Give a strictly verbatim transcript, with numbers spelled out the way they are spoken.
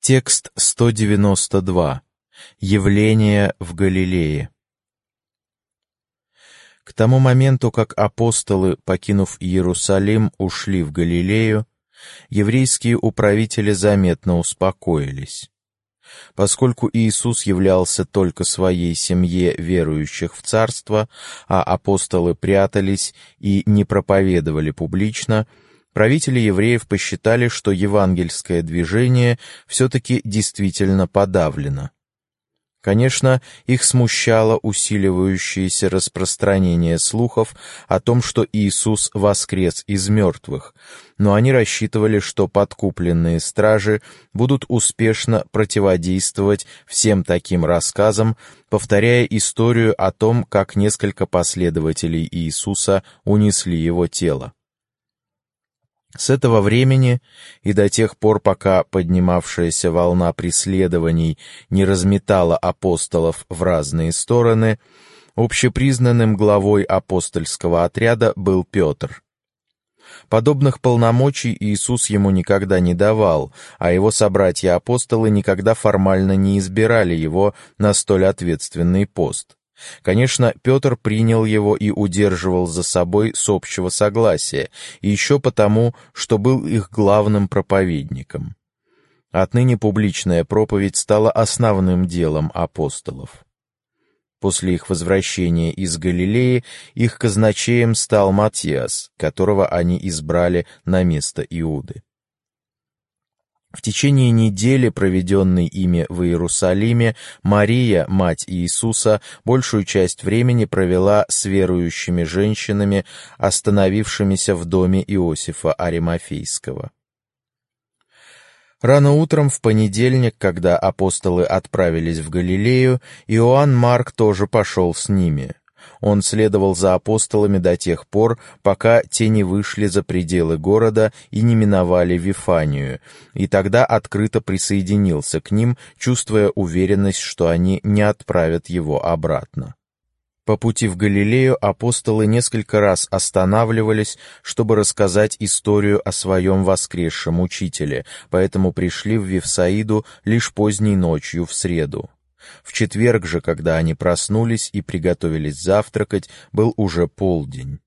Текст сто девяносто два. Явление в Галилее. К тому моменту, как апостолы, покинув Иерусалим, ушли в Галилею, еврейские управители заметно успокоились. Поскольку Иисус являлся только своей семье верующих в Царство, а апостолы прятались и не проповедовали публично, правители евреев посчитали, что евангельское движение все-таки действительно подавлено. Конечно, их смущало усиливающееся распространение слухов о том, что Иисус воскрес из мертвых, но они рассчитывали, что подкупленные стражи будут успешно противодействовать всем таким рассказам, повторяя историю о том, как несколько последователей Иисуса унесли его тело. С этого времени и до тех пор, пока поднимавшаяся волна преследований не разметала апостолов в разные стороны, общепризнанным главой апостольского отряда был Петр. Подобных полномочий Иисус ему никогда не давал, а его собратья-апостолы никогда формально не избирали его на столь ответственный пост. Конечно, Петр принял его и удерживал за собой с общего согласия, и еще потому, что был их главным проповедником. Отныне публичная проповедь стала основным делом апостолов. После их возвращения из Галилеи их казначеем стал Матиас, которого они избрали на место Иуды. В течение недели, проведенной ими в Иерусалиме, Мария, мать Иисуса, большую часть времени провела с верующими женщинами, остановившимися в доме Иосифа Аримафейского. Рано утром в понедельник, когда апостолы отправились в Галилею, Иоанн Марк тоже пошел с ними. Он следовал за апостолами до тех пор, пока те не вышли за пределы города и не миновали Вифанию, и тогда открыто присоединился к ним, чувствуя уверенность, что они не отправят его обратно. По пути в Галилею апостолы несколько раз останавливались, чтобы рассказать историю о своем воскресшем учителе, поэтому пришли в Вифсаиду лишь поздней ночью в среду. В четверг же, когда они проснулись и приготовились завтракать, был уже полдень.